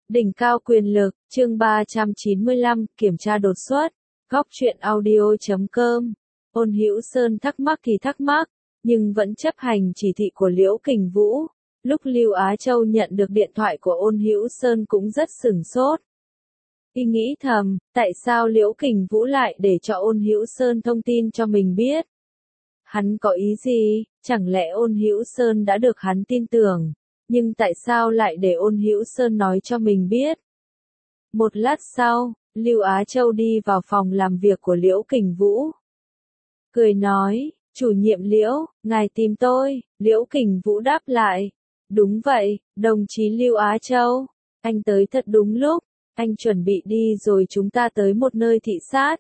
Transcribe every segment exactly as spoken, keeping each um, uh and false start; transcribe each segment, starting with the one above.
Đỉnh cao quyền lực, chương ba trăm chín mươi lăm, kiểm tra đột xuất, góc truyện audio chấm com. Ôn Hữu Sơn thắc mắc thì thắc mắc, nhưng vẫn chấp hành chỉ thị của Liễu Kình Vũ. Lúc Lưu Á Châu nhận được điện thoại của Ôn Hữu Sơn cũng rất sửng sốt. Y nghĩ thầm, tại sao Liễu Kình Vũ lại để cho Ôn Hữu Sơn thông tin cho mình biết? Hắn có ý gì? Chẳng lẽ Ôn Hữu Sơn đã được hắn tin tưởng? Nhưng tại sao lại để Ôn Hữu Sơn nói cho mình biết? Một lát sau, Lưu Á Châu đi vào phòng làm việc của Liễu Kình Vũ. Cười nói, chủ nhiệm Liễu, ngài tìm tôi. Liễu Kình Vũ đáp lại, đúng vậy, đồng chí Lưu Á Châu, anh tới thật đúng lúc, anh chuẩn bị đi rồi chúng ta tới một nơi thị sát.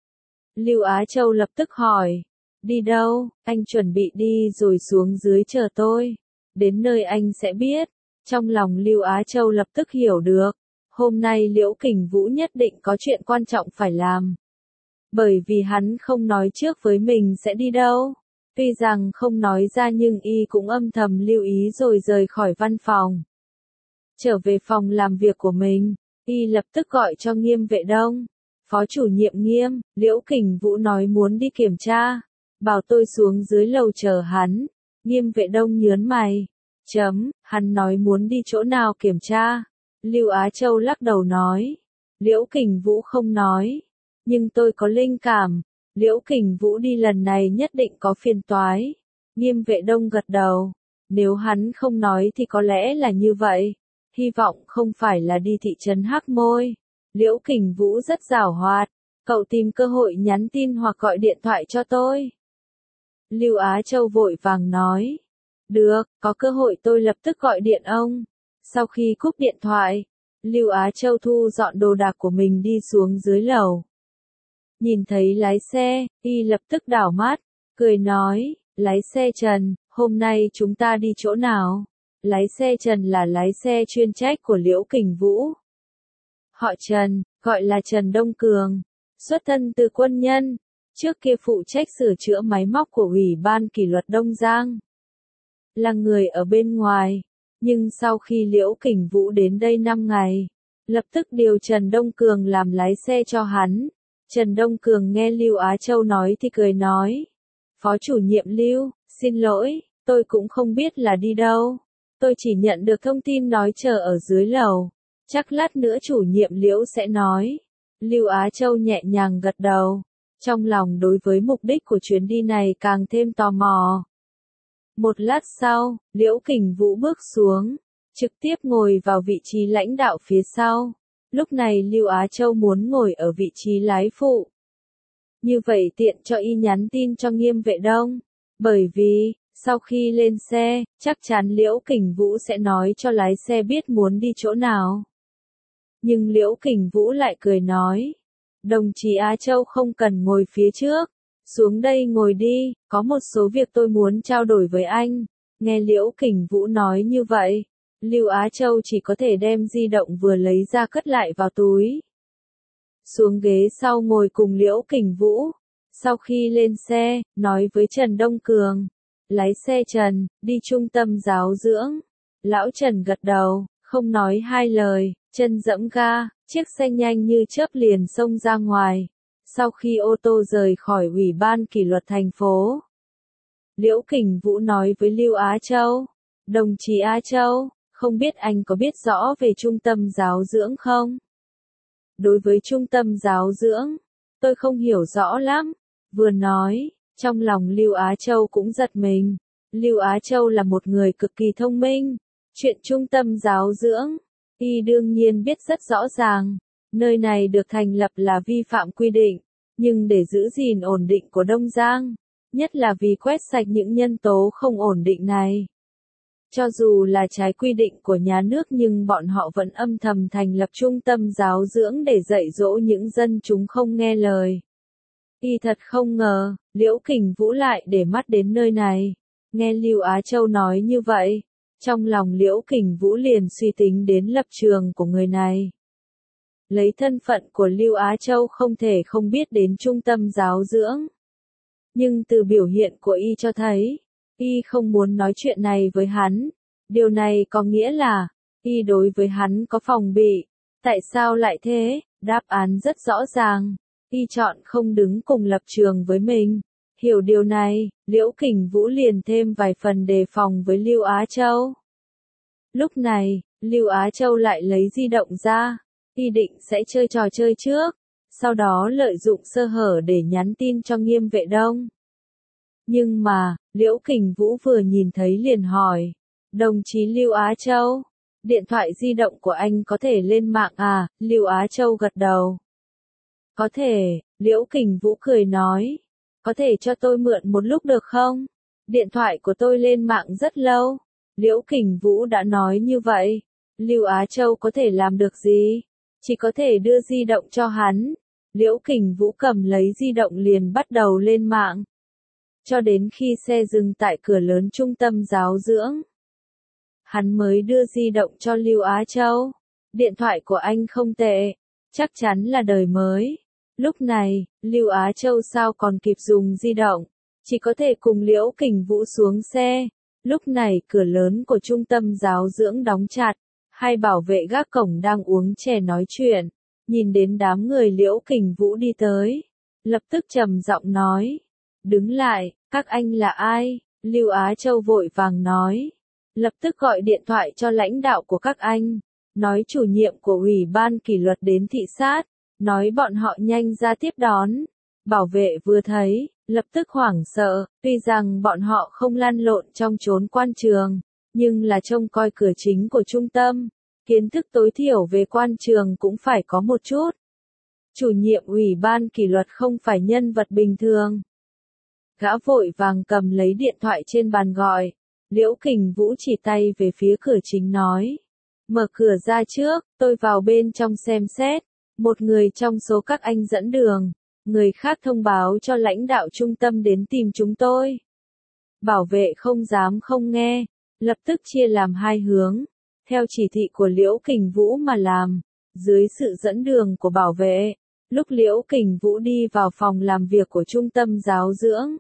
Lưu Á Châu lập tức hỏi, đi đâu? Anh chuẩn bị đi rồi xuống dưới chờ tôi. Đến nơi anh sẽ biết. Trong lòng Lưu Á Châu lập tức hiểu được, hôm nay Liễu Kình Vũ nhất định có chuyện quan trọng phải làm. Bởi vì hắn không nói trước với mình sẽ đi đâu. Tuy rằng không nói ra nhưng y cũng âm thầm lưu ý rồi rời khỏi văn phòng. Trở về phòng làm việc của mình, y lập tức gọi cho Nghiêm Vệ Đông. Phó chủ nhiệm Nghiêm, Liễu Kình Vũ nói muốn đi kiểm tra, bảo tôi xuống dưới lầu chờ hắn. Nghiêm Vệ Đông nhớn mày. Chấm, hắn nói muốn đi chỗ nào kiểm tra? Lưu Á Châu lắc đầu nói. Liễu Kình Vũ không nói. Nhưng tôi có linh cảm, Liễu Kình Vũ đi lần này nhất định có phiền toái. Nghiêm Vệ Đông gật đầu. Nếu hắn không nói thì có lẽ là như vậy. Hy vọng không phải là đi thị trấn Hắc Môi. Liễu Kình Vũ rất giàu hoạt. Cậu tìm cơ hội nhắn tin hoặc gọi điện thoại cho tôi. Lưu Á Châu vội vàng nói. Được, có cơ hội tôi lập tức gọi điện ông. Sau khi cúp điện thoại, Lưu Á Châu thu dọn đồ đạc của mình đi xuống dưới lầu. Nhìn thấy lái xe, y lập tức đảo mắt, cười nói, lái xe Trần, hôm nay chúng ta đi chỗ nào? Lái xe Trần là lái xe chuyên trách của Liễu Kình Vũ. Họ Trần, gọi là Trần Đông Cường, xuất thân từ quân nhân, trước kia phụ trách sửa chữa máy móc của Ủy ban kỷ luật Đông Giang. Là người ở bên ngoài, nhưng sau khi Liễu Kình Vũ đến đây năm ngày, lập tức điều Trần Đông Cường làm lái xe cho hắn. Trần Đông Cường nghe Lưu Á Châu nói thì cười nói, Phó chủ nhiệm Lưu, xin lỗi, tôi cũng không biết là đi đâu. Tôi chỉ nhận được thông tin nói chờ ở dưới lầu, chắc lát nữa chủ nhiệm Liễu sẽ nói. Lưu Á Châu nhẹ nhàng gật đầu, trong lòng đối với mục đích của chuyến đi này càng thêm tò mò. Một lát sau, Liễu Kình Vũ bước xuống, trực tiếp ngồi vào vị trí lãnh đạo phía sau. Lúc này Lưu Á Châu muốn ngồi ở vị trí lái phụ. Như vậy tiện cho y nhắn tin cho Nghiêm Vệ Đông. Bởi vì, sau khi lên xe, chắc chắn Liễu Kình Vũ sẽ nói cho lái xe biết muốn đi chỗ nào. Nhưng Liễu Kình Vũ lại cười nói, đồng chí Á Châu không cần ngồi phía trước. Xuống đây ngồi đi, có một số việc tôi muốn trao đổi với anh. Nghe Liễu Kình Vũ nói như vậy, Lưu Á Châu chỉ có thể đem di động vừa lấy ra cất lại vào túi. Xuống ghế sau ngồi cùng Liễu Kình Vũ. Sau khi lên xe, nói với Trần Đông Cường, lái xe Trần, đi trung tâm giáo dưỡng. Lão Trần gật đầu, không nói hai lời, chân giẫm ga, chiếc xe nhanh như chớp liền xông ra ngoài. Sau khi ô tô rời khỏi Ủy ban kỷ luật thành phố, Liễu Kình Vũ nói với Lưu Á Châu, đồng chí Á Châu, không biết anh có biết rõ về trung tâm giáo dưỡng không? Đối với trung tâm giáo dưỡng, tôi không hiểu rõ lắm. Vừa nói, trong lòng Lưu Á Châu cũng giật mình. Lưu Á Châu là một người cực kỳ thông minh. Chuyện trung tâm giáo dưỡng, y đương nhiên biết rất rõ ràng. Nơi này được thành lập là vi phạm quy định, nhưng để giữ gìn ổn định của Đông Giang, nhất là vì quét sạch những nhân tố không ổn định này. Cho dù là trái quy định của nhà nước nhưng bọn họ vẫn âm thầm thành lập trung tâm giáo dưỡng để dạy dỗ những dân chúng không nghe lời. Y thật không ngờ, Liễu Kình Vũ lại để mắt đến nơi này. Nghe Lưu Á Châu nói như vậy, trong lòng Liễu Kình Vũ liền suy tính đến lập trường của người này. Lấy thân phận của Lưu Á Châu không thể không biết đến trung tâm giáo dưỡng. Nhưng từ biểu hiện của y cho thấy, y không muốn nói chuyện này với hắn. Điều này có nghĩa là, Y đối với hắn có phòng bị. Tại sao lại thế? Đáp án rất rõ ràng. Y chọn không đứng cùng lập trường với mình. Hiểu điều này, Liễu Kình Vũ liền thêm vài phần đề phòng với Lưu Á Châu. Lúc này, Lưu Á Châu lại lấy di động ra. Y định sẽ chơi trò chơi trước, sau đó lợi dụng sơ hở để nhắn tin cho Nghiêm Vệ Đông. Nhưng mà, Liễu Kình Vũ vừa nhìn thấy liền hỏi, đồng chí Lưu Á Châu, điện thoại di động của anh có thể lên mạng à? Lưu Á Châu gật đầu. Có thể, Liễu Kình Vũ cười nói, có thể cho tôi mượn một lúc được không? Điện thoại của tôi lên mạng rất lâu. Liễu Kình Vũ đã nói như vậy. Lưu Á Châu có thể làm được gì? Chỉ có thể đưa di động cho hắn. Liễu Kình Vũ cầm lấy di động liền bắt đầu lên mạng. Cho đến khi xe dừng tại cửa lớn trung tâm giáo dưỡng, hắn mới đưa di động cho Lưu Á Châu. Điện thoại của anh không tệ, chắc chắn là đời mới. Lúc này, Lưu Á Châu sao còn kịp dùng di động, chỉ có thể cùng Liễu Kình Vũ xuống xe. Lúc này cửa lớn của trung tâm giáo dưỡng đóng chặt, hai bảo vệ gác cổng đang uống chè nói chuyện, nhìn đến đám người Liễu Kình Vũ đi tới, lập tức trầm giọng nói, đứng lại, các anh là ai? Lưu Á Châu vội vàng nói, lập tức gọi điện thoại cho lãnh đạo của các anh, nói chủ nhiệm của ủy ban kỷ luật đến thị sát, nói bọn họ nhanh ra tiếp đón. Bảo vệ vừa thấy, lập tức hoảng sợ, tuy rằng bọn họ không lăn lộn trong chốn quan trường, nhưng là trông coi cửa chính của trung tâm, kiến thức tối thiểu về quan trường cũng phải có một chút. Chủ nhiệm ủy ban kỷ luật không phải nhân vật bình thường. Gã vội vàng cầm lấy điện thoại trên bàn gọi, Liễu Kình Vũ chỉ tay về phía cửa chính nói, mở cửa ra trước, tôi vào bên trong xem xét, một người trong số các anh dẫn đường. Người khác thông báo cho lãnh đạo trung tâm đến tìm chúng tôi. Bảo vệ không dám không nghe, lập tức chia làm hai hướng, theo chỉ thị của Liễu Kình Vũ mà làm, dưới sự dẫn đường của bảo vệ. Lúc Liễu Kình Vũ đi vào phòng làm việc của trung tâm giáo dưỡng,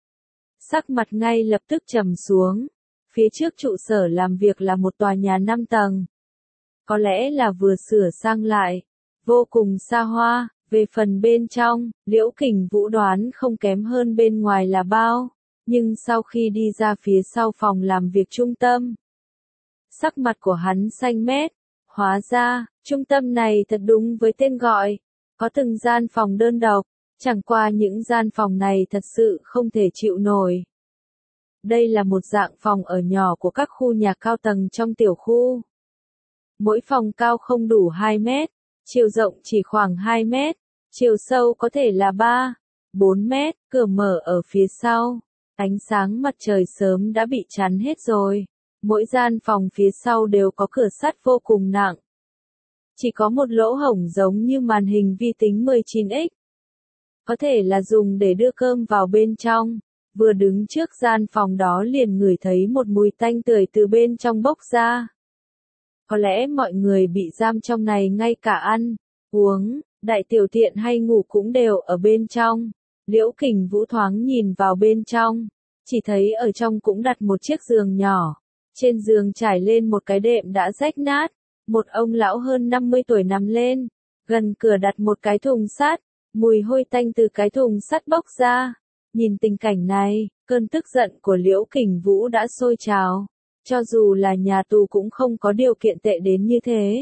sắc mặt ngay lập tức trầm xuống. Phía trước trụ sở làm việc là một tòa nhà năm tầng. Có lẽ là vừa sửa sang lại, vô cùng xa hoa. Về phần bên trong, Liễu Kình Vũ đoán không kém hơn bên ngoài là bao, nhưng sau khi đi ra phía sau phòng làm việc trung tâm, sắc mặt của hắn xanh mét, hóa ra, trung tâm này thật đúng với tên gọi, có từng gian phòng đơn độc, chẳng qua những gian phòng này thật sự không thể chịu nổi. Đây là một dạng phòng ở nhỏ của các khu nhà cao tầng trong tiểu khu. Mỗi phòng cao không đủ hai mét. Chiều rộng chỉ khoảng hai mét, chiều sâu có thể là ba, bốn mét, cửa mở ở phía sau. Ánh sáng mặt trời sớm đã bị chắn hết rồi. Mỗi gian phòng phía sau đều có cửa sắt vô cùng nặng. Chỉ có một lỗ hổng giống như màn hình vi tính mười chín x. Có thể là dùng để đưa cơm vào bên trong. Vừa đứng trước gian phòng đó liền ngửi thấy một mùi tanh tưởi từ bên trong bốc ra. Có lẽ mọi người bị giam trong này ngay cả ăn, uống, đại tiểu tiện hay ngủ cũng đều ở bên trong. Liễu Kình Vũ thoáng nhìn vào bên trong, chỉ thấy ở trong cũng đặt một chiếc giường nhỏ. Trên giường trải lên một cái đệm đã rách nát, một ông lão hơn năm mươi tuổi nằm lên, gần cửa đặt một cái thùng sắt, mùi hôi tanh từ cái thùng sắt bốc ra. Nhìn tình cảnh này, cơn tức giận của Liễu Kình Vũ đã sôi trào. Cho dù là nhà tù cũng không có điều kiện tệ đến như thế.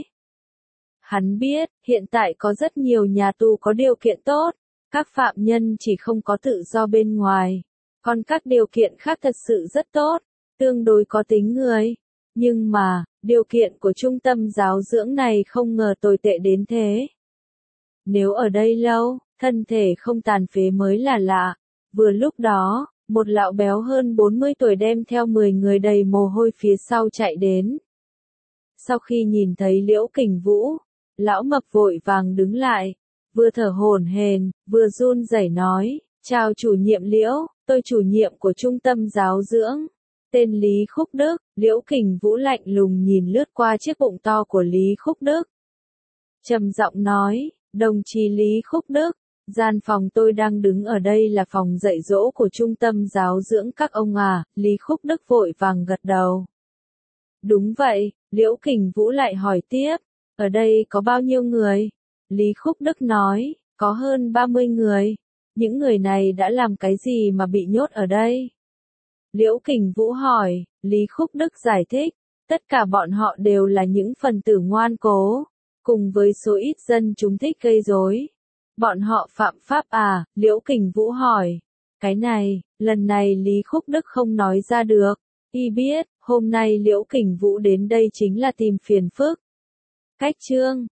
Hắn biết, hiện tại có rất nhiều nhà tù có điều kiện tốt, các phạm nhân chỉ không có tự do bên ngoài, còn các điều kiện khác thật sự rất tốt, tương đối có tính người. Nhưng mà, điều kiện của trung tâm giáo dưỡng này không ngờ tồi tệ đến thế. Nếu ở đây lâu, thân thể không tàn phế mới là lạ. Vừa lúc đó, một lão béo hơn bốn mươi tuổi đem theo mười người đầy mồ hôi phía sau chạy đến. Sau khi nhìn thấy Liễu Kình Vũ, lão mập vội vàng đứng lại, vừa thở hổn hển, vừa run rẩy nói, chào chủ nhiệm Liễu, tôi chủ nhiệm của trung tâm giáo dưỡng, tên Lý Khúc Đức. Liễu Kình Vũ lạnh lùng nhìn lướt qua chiếc bụng to của Lý Khúc Đức. Trầm giọng nói, đồng chí Lý Khúc Đức, gian phòng tôi đang đứng ở đây là phòng dạy dỗ của trung tâm giáo dưỡng các ông à. Lý Khúc Đức vội vàng gật đầu. Đúng vậy, Liễu Kình Vũ lại hỏi tiếp, ở đây có bao nhiêu người? Lý Khúc Đức nói, có hơn ba mươi người. Những người này đã làm cái gì mà bị nhốt ở đây? Liễu Kình Vũ hỏi, Lý Khúc Đức giải thích, tất cả bọn họ đều là những phần tử ngoan cố, cùng với số ít dân chúng thích gây rối. Bọn họ phạm pháp à? Liễu Kình Vũ hỏi. Cái này, lần này Lý Khúc Đức không nói ra được. Y biết, hôm nay Liễu Kình Vũ đến đây chính là tìm phiền phức. Cách chương